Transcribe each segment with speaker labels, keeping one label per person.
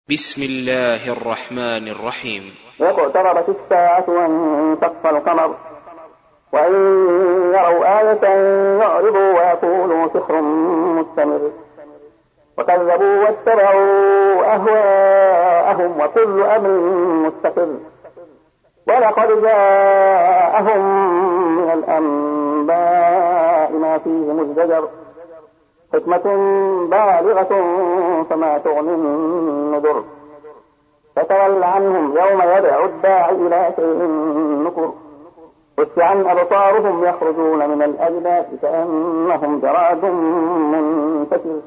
Speaker 1: بسم الله الرحمن الرحيم.
Speaker 2: اقتربت الساعة وانشق القمر وإن يروا آية يعرضوا ويقولوا سحر مستمر وكذبوا واتبعوا أهواءهم وكل أمر مستقر ولقد جاءهم من الأنباء ما فيه مزدجر حكمة بالغة فما تغني النذر فتول عنهم يوم يدعو الداعي إلى شيء نكر خش عن أبصارهم يخرجون من الأجداث كأنهم جراد منتشر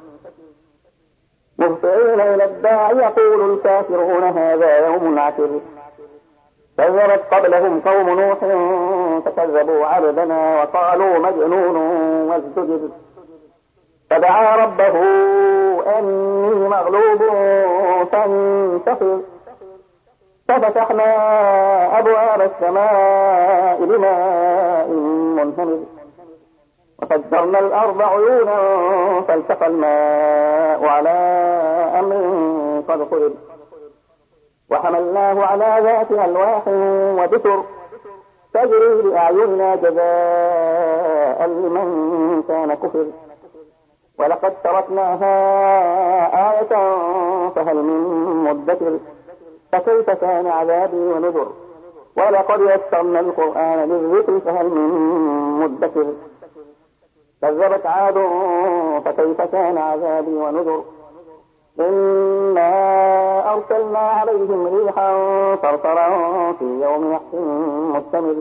Speaker 2: مهطعين إلى الداعي يقول الكافرون هذا يوم عسر كذبت قبلهم قوم نوح فكذبوا عبدنا وقالوا مجنون وازدجر فدعا ربه أني مغلوب فانتصر ففتحنا أبواب السماء بماء منهمر وفجرنا الأرض عيونا فالتقى الماء على أمر قد قدر وحملناه على ذات ألواح ودسر تجري بأعيننا جزاء لمن كان كفر ولقد تركناها آية فهل من مدكر فكيف كان عذابي ونذر ولقد يسرنا القرآن للذكر فهل من مدكر كذبت عاد فكيف كان عذابي ونذر إنا أرسلنا عليهم ريحا صرصرا في يوم نحس مستمر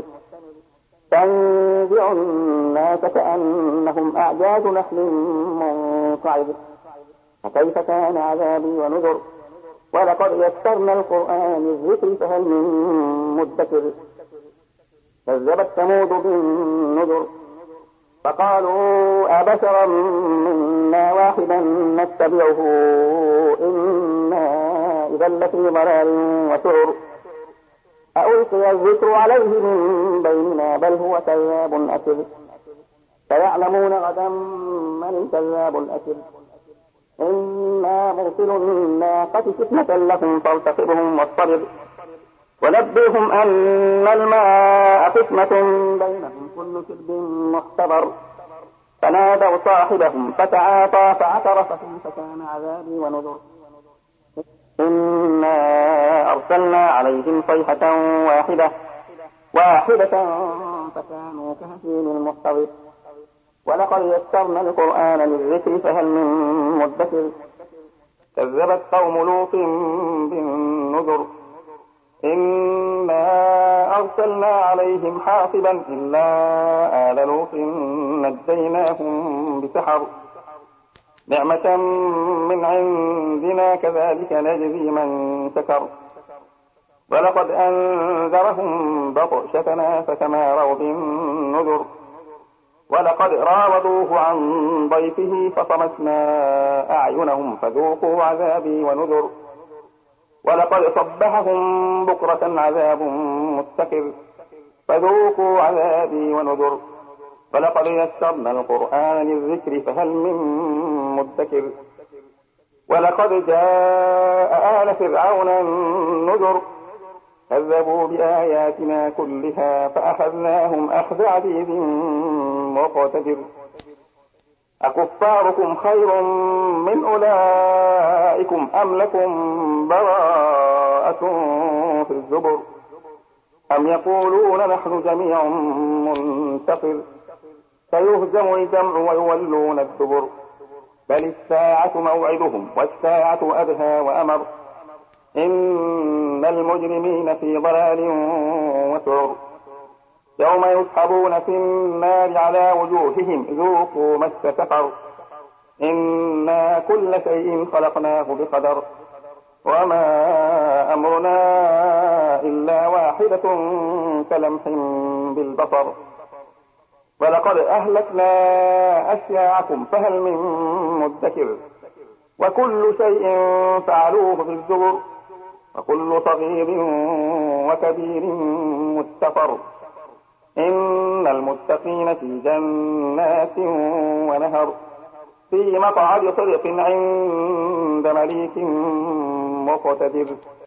Speaker 2: تنزع الناس كأنهم أعجاز نخل منقعد فكيف كان عذابي ونذر ولقد يسرنا القرآن للذكر فهل من مدكر كذبت ثمود بالنذر فقالوا أبشرا منا واحدا نتبعه إنا إذا لفي ضلال وسعر ألقي الذكر عليه من بيننا بل هو كذاب أشر سيعلمون غدا من الكذاب الأشر إنا مرسل الناقة فتنة لهم فارتقبهم واصطبر ونبئهم أن الماء قسمة بينهم كل شرب محتضر فنادوا صاحبهم فتعاطى فعقر فكيف كان عذابي ونذر إنا أرسلنا عليهم صيحة واحدة فكانوا كهشيم المحتضر ولقد يسرنا القرآن للذكر فهل من مدكر كذبت قوم لوط بالنذر إنا أرسلنا عليهم حاصبا إلا آل لوط نجيناهم بسحر نعمة من عندنا كذلك نجزي من شكر ولقد أنذرهم بطشتنا فتماروا بالنذر ولقد راودوه عن ضيفه فطمسنا أعينهم فذوقوا عذابي ونذر ولقد صبحهم بكرة عذاب مستقر فذوقوا عذابي ونذر ولقد يسرنا القرآن للذكر فهل من مدكر ولقد جاء آل فرعون النذر كذبوا بآياتنا كلها فأخذناهم أخذ عزيز مقتدر أكفاركم خير من أولئكم أم لكم براءة في الزبر أم يقولون نحن جميع منتصر سيهزم الجمع ويولون الدبر بل الساعة موعدهم والساعة أدهى وأمر إن المجرمين في ضلال وسعر يوم يسحبون في النار على وجوههم ذوقوا مس سقر إنا كل شيء خلقناه بقدر وما أمرنا إلا واحدة كلمح بالبصر ولقد أهلكنا أشياعكم فهل من مدكر وكل شيء فعلوه في الزبر وكل صغير وكبير مستقر إن المتقين في جنات ونهر في مقعد صدق عند مليك مقتدر.